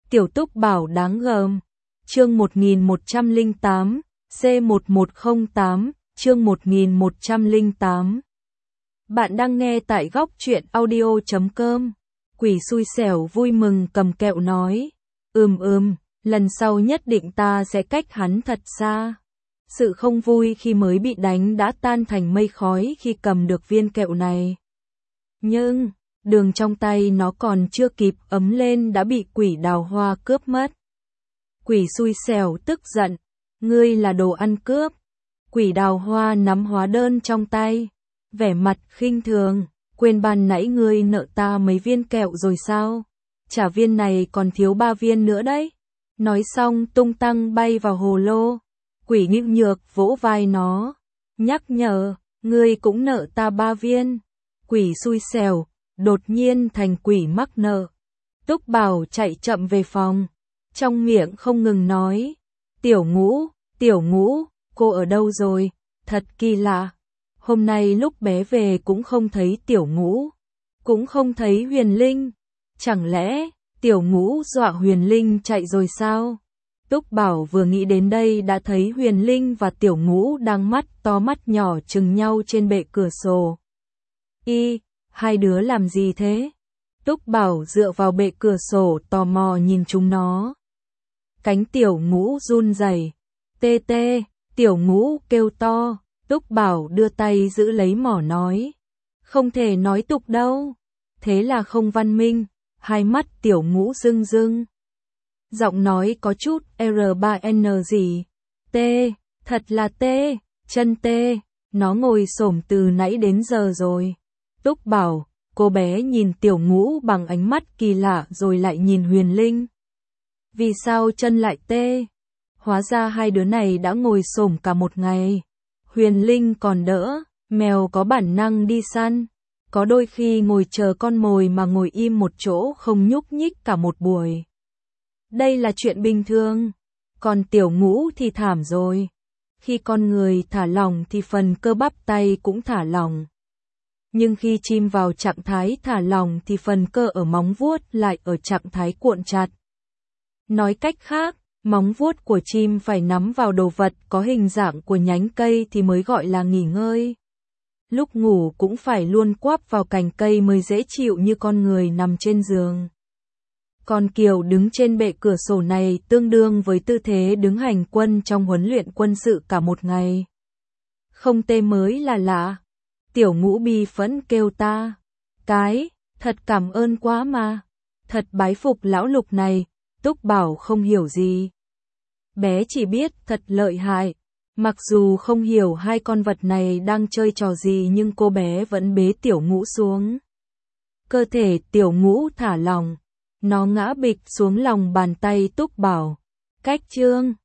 Tiểu Túc Bảo đáng gờm. Chương 1108, C1108, chương 1108. Bạn đang nghe tại góc truyện audio.com. Quỷ xui xẻo vui mừng cầm kẹo nói. Lần sau nhất định ta sẽ cách hắn thật xa. Sự không vui khi mới bị đánh đã tan thành mây khói khi cầm được viên kẹo này. Nhưng, đường trong tay nó còn chưa kịp ấm lên đã bị quỷ đào hoa cướp mất. Quỷ xui xẻo tức giận, ngươi là đồ ăn cướp. Quỷ đào hoa nắm hóa đơn trong tay, vẻ mặt khinh thường, quên ban nãy ngươi nợ ta mấy viên kẹo rồi sao? Trả viên này còn thiếu 3 viên nữa đấy. Nói xong tung tăng bay vào hồ lô. Quỷ nhức nhược vỗ vai nó, nhắc nhở, ngươi cũng nợ ta 3 viên. Quỷ xui xẻo, đột nhiên thành quỷ mắc nợ. Túc Bảo chạy chậm về phòng, trong miệng không ngừng nói, tiểu ngũ, cô ở đâu rồi, thật kỳ lạ. Hôm nay lúc bé về cũng không thấy tiểu ngũ, cũng không thấy Huyền Linh. Chẳng lẽ, tiểu ngũ dọa Huyền Linh chạy rồi sao? Túc Bảo vừa nghĩ đến đây đã thấy Huyền Linh và tiểu ngũ đang mắt to mắt nhỏ chừng nhau trên bệ cửa sổ. Hai đứa làm gì thế? Túc Bảo dựa vào bệ cửa sổ tò mò nhìn chúng nó. Cánh tiểu ngũ run rẩy. Tê tê, tiểu ngũ kêu to. Túc Bảo đưa tay giữ lấy mỏ nói. Không thể nói tục đâu. Thế là không văn minh. Hai mắt tiểu ngũ rưng rưng. Giọng nói có chút R3N gì. Tê, thật là tê, chân tê. Nó ngồi xổm từ nãy đến giờ rồi. Túc Bảo, cô bé nhìn tiểu ngũ bằng ánh mắt kỳ lạ rồi lại nhìn Huyền Linh. Vì sao chân lại tê? Hóa ra hai đứa này đã ngồi xổm cả một ngày. Huyền Linh còn đỡ, mèo có bản năng đi săn. Có đôi khi ngồi chờ con mồi mà ngồi im một chỗ không nhúc nhích cả một buổi. Đây là chuyện bình thường. Còn tiểu ngũ thì thảm rồi. Khi con người thả lỏng thì phần cơ bắp tay cũng thả lỏng. Nhưng khi chim vào trạng thái thả lỏng thì phần cơ ở móng vuốt lại ở trạng thái cuộn chặt. Nói cách khác, móng vuốt của chim phải nắm vào đồ vật có hình dạng của nhánh cây thì mới gọi là nghỉ ngơi. Lúc ngủ cũng phải luôn quắp vào cành cây mới dễ chịu như con người nằm trên giường. Còn kiểu đứng trên bệ cửa sổ này tương đương với tư thế đứng hành quân trong huấn luyện quân sự cả một ngày. Không tê mới là lạ. Tiểu ngũ bi phẫn kêu ta. Thật cảm ơn quá mà. Thật bái phục lão Lục này. Túc Bảo không hiểu gì. Bé chỉ biết thật lợi hại. Mặc dù không hiểu hai con vật này đang chơi trò gì nhưng cô bé vẫn bế tiểu ngũ xuống. Cơ thể tiểu ngũ thả lỏng. Nó ngã bịch xuống lòng bàn tay Túc Bảo. Cách chương